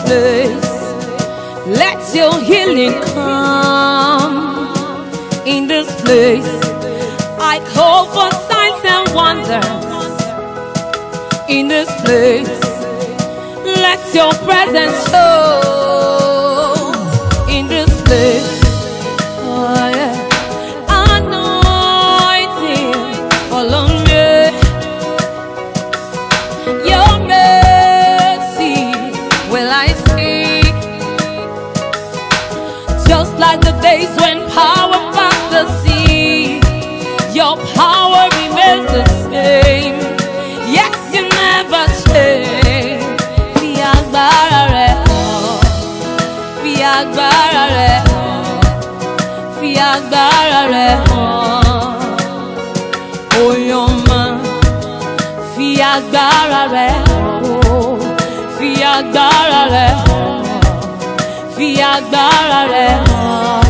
place. Let your healing come in this place. I call for signs and wonders in this place. Let your presence show in this place. Oh yeah. Anointing, follow me. Your mercy will I see. Just like the days when power parted the sea, your power remains the same. Yes, you never change. Fi agbára rẹ̀ hàn, fi agbára rẹ̀ hàn, fi agbára rẹ̀ hàn. Oyoma, fi agbára rẹ̀ hàn, fi agbára rẹ̀ hàn, fi agbára rẹ̀ hàn.